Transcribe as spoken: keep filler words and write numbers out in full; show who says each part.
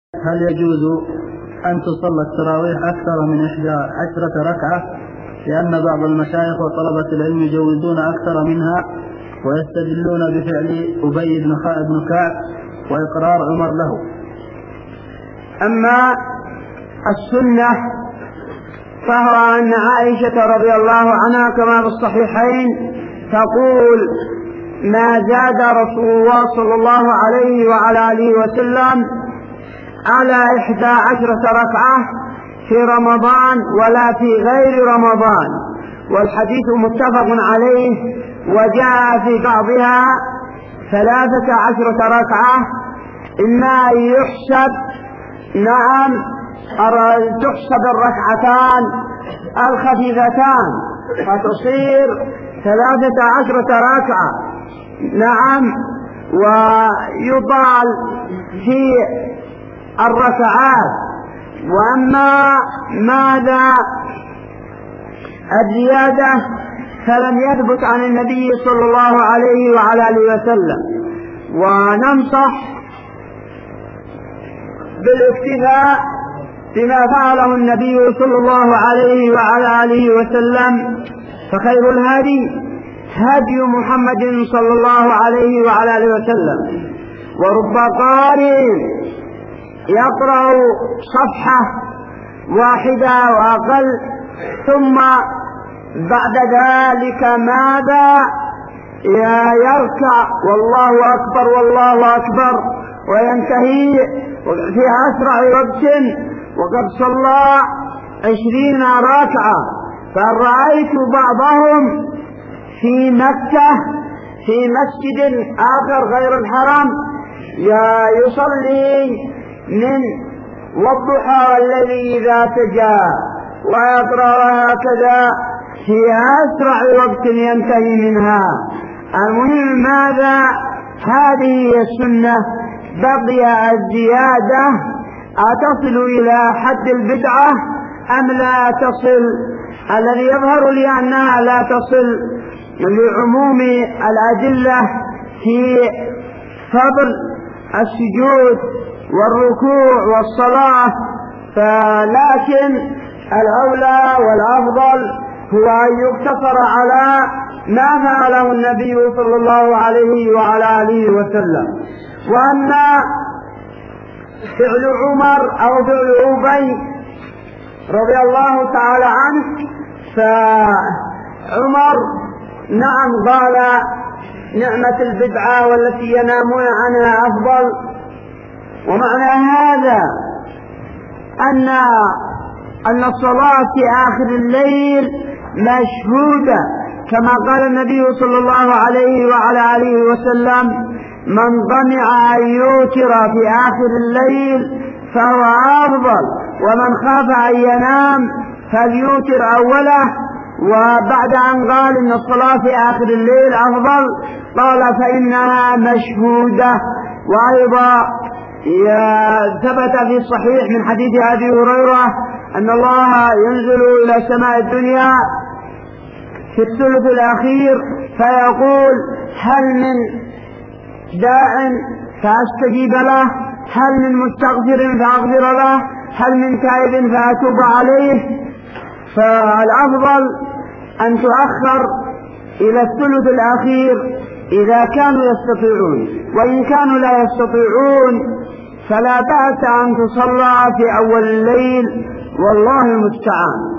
Speaker 1: هل يجوز أن تصلى التراويح أكثر من إحدى عشرة ركعة؟ لأن بعض المشايخ وطلبة العلم يجوزون أكثر منها ويستدلون بفعل أبي بن كعب وإقرار عمر له.
Speaker 2: أما السنة فهو أن عائشة رضي الله عنها كما في الصحيحين تقول: ما زاد رسول الله صلى الله عليه وعلى آله وسلم على إحدى عشرة ركعة في رمضان ولا في غير رمضان، والحديث متفق عليه. وجاء في بعضها ثلاثة عشرة ركعة، إما يحسب نعم تحسب الركعتان الخفيفتان فتصير ثلاثة عشرة ركعة نعم، ويطال في الركعات. وأما ماذا الزيادة فلم يثبت عن النبي صلى الله عليه وعلى آله وسلم، وننصح بالاكتفاء بما فعله النبي صلى الله عليه وعلى آله وسلم، فخير الهدي هدي محمد صلى الله عليه وعلى آله وسلم. ورب قارئ يقرأ صفحة واحدة وأقل، ثم بعد ذلك ماذا يركع والله أكبر والله أكبر وينتهي في أسرع وقت، وقد صلى عشرين ركعة. فرأيت بعضهم في مكة في مسجد آخر غير الحرم يصلي من والضحى الذي إذا تجا ويقرأ هكذا في أسرع وقت ينتهي منها. المهم ماذا هذه السنة بقي الزيادة أتصل إلى حد البدعة أم لا تصل؟ الذي يظهر لي أنها لا تصل لعموم الأدلة في فضل السجود والركوع والصلاة، فلكن الأولى والأفضل هو أن يقتصر على ما فعله النبي صلى الله عليه وعلى آله وسلم. وأما فعل عمر أو فعل أبي رضي الله تعالى عنه، فعمر نعم قال: نعمة البدعة والتي ينامون عنها أفضل. ومعنى هذا أن أن الصلاة في آخر الليل مشهودة، كما قال النبي صلى الله عليه وعلى آله وسلم: من طمع أن يوتر في آخر الليل فهو أفضل، ومن خاف أن ينام فليوتر أوله. وبعد أن قال إن الصلاة في آخر الليل أفضل قال: فإنها مشهودة. وأيضا ثبت في الصحيح من حديث أبي هريرة أن الله ينزل إلى سماء الدنيا في الثلث الأخير فيقول: هل من داع فأستجيب له؟ هل من مستغفر فأغفر له؟ هل من تائب فأتوب عليه؟ فالأفضل أن تؤخر إلى الثلث الأخير إذا كانوا يستطيعون، وإن كانوا لا يستطيعون فلا بأس أن تصلى في أول الليل، والله المستعان.